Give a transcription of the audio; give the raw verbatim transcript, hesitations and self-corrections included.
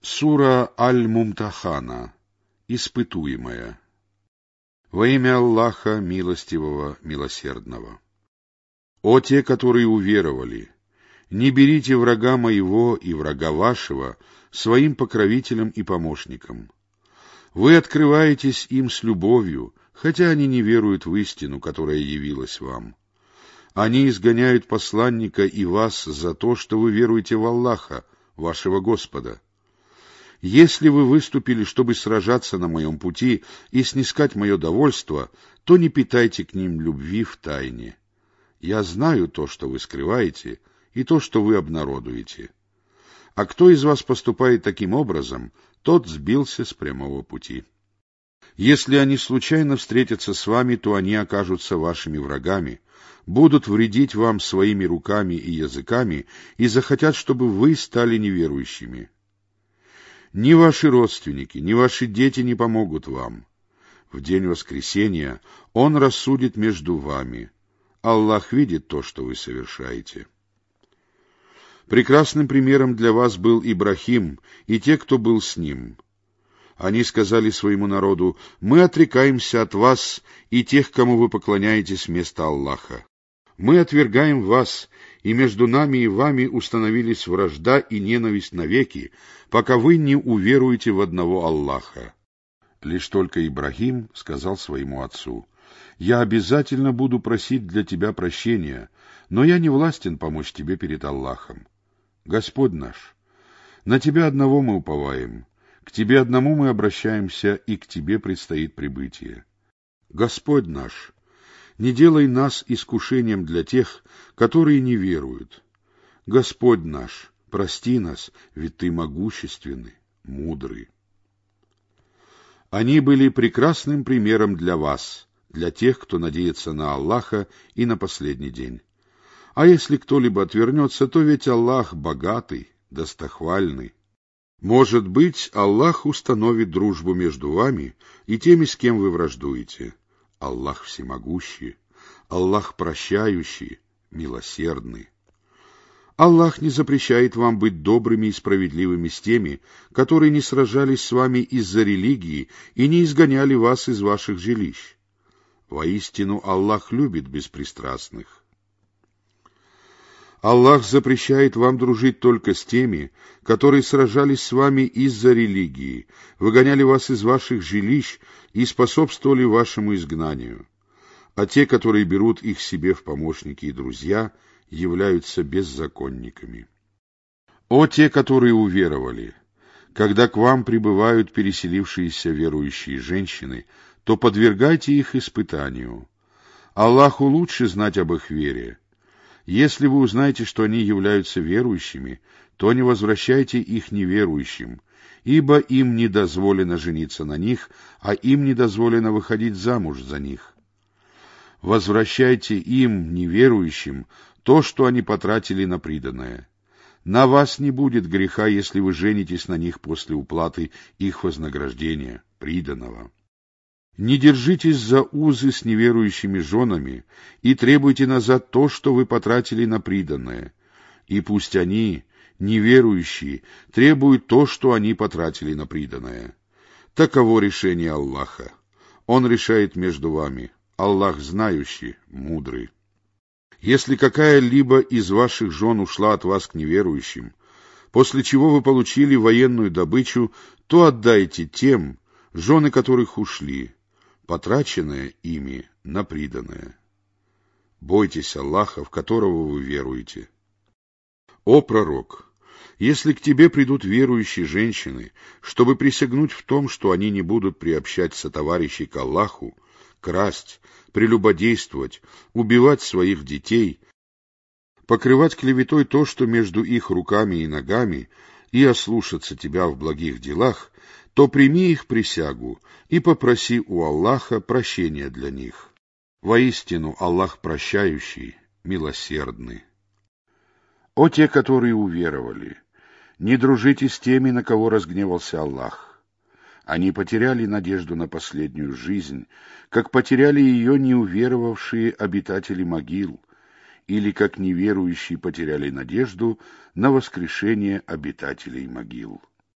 Сура Аль-Мумтахана. Испытуемая. Во имя Аллаха, милостивого, милосердного. О те, которые уверовали! Не берите врага моего и врага вашего своим покровителем и помощником. Вы открываетесь им с любовью, хотя они не веруют в истину, которая явилась вам. Они изгоняют посланника и вас за то, что вы веруете в Аллаха, вашего Господа. Если вы выступили, чтобы сражаться на моем пути и снискать мое довольство, то не питайте к ним любви в тайне. Я знаю то, что вы скрываете, и то, что вы обнародуете. А кто из вас поступает таким образом, тот сбился с прямого пути. Если они случайно встретятся с вами, то они окажутся вашими врагами, будут вредить вам своими руками и языками и захотят, чтобы вы стали неверующими. Ни ваши родственники, ни ваши дети не помогут вам. В день воскресения Он рассудит между вами. Аллах видит то, что вы совершаете. Прекрасным примером для вас был Ибрахим и те, кто был с ним. Они сказали своему народу: «Мы отрекаемся от вас и тех, кому вы поклоняетесь вместо Аллаха. Мы отвергаем вас, и между нами и вами установились вражда и ненависть навеки, пока вы не уверуете в одного Аллаха». Лишь только Ибрахим сказал своему отцу: «Я обязательно буду просить для тебя прощения, но я не властен помочь тебе перед Аллахом. Господь наш, на тебя одного мы уповаем, к тебе одному мы обращаемся, и к тебе предстоит прибытие. Господь наш, не делай нас искушением для тех, которые не веруют. Господь наш, прости нас, ведь Ты могущественный, мудрый». Они были прекрасным примером для вас, для тех, кто надеется на Аллаха и на последний день. А если кто-либо отвернется, то ведь Аллах богатый, достохвальный. Может быть, Аллах установит дружбу между вами и теми, с кем вы враждуете. Аллах всемогущий, Аллах прощающий, милосердный. Аллах не запрещает вам быть добрыми и справедливыми с теми, которые не сражались с вами из-за религии и не изгоняли вас из ваших жилищ. Воистину, Аллах любит беспристрастных. Аллах запрещает вам дружить только с теми, которые сражались с вами из-за религии, выгоняли вас из ваших жилищ и способствовали вашему изгнанию. А те, которые берут их себе в помощники и друзья, являются беззаконниками. О те, которые уверовали! Когда к вам прибывают переселившиеся верующие женщины, то подвергайте их испытанию. Аллаху лучше знать об их вере. Если вы узнаете, что они являются верующими, то не возвращайте их неверующим, ибо им не дозволено жениться на них, а им не дозволено выходить замуж за них. Возвращайте им, неверующим, то, что они потратили на приданое. На вас не будет греха, если вы женитесь на них после уплаты их вознаграждения, приданого. Не держитесь за узы с неверующими женами и требуйте назад то, что вы потратили на приданое, и пусть они, неверующие, требуют то, что они потратили на приданое. Таково решение Аллаха. Он решает между вами. Аллах знающий, мудрый. Если какая-либо из ваших жен ушла от вас к неверующим, после чего вы получили военную добычу, то отдайте тем, жены которых ушли, потраченное ими на приданое. Бойтесь Аллаха, в которого вы веруете. О пророк! Если к тебе придут верующие женщины, чтобы присягнуть в том, что они не будут приобщать сотоварищей к Аллаху, красть, прелюбодействовать, убивать своих детей, покрывать клеветой то, что между их руками и ногами, и ослушаться тебя в благих делах, то прими их присягу и попроси у Аллаха прощения для них. Воистину, Аллах прощающий, милосердный. О те, которые уверовали! Не дружите с теми, на кого разгневался Аллах. Они потеряли надежду на последнюю жизнь, как потеряли ее неуверовавшие обитатели могил, или как неверующие потеряли надежду на воскрешение обитателей могил.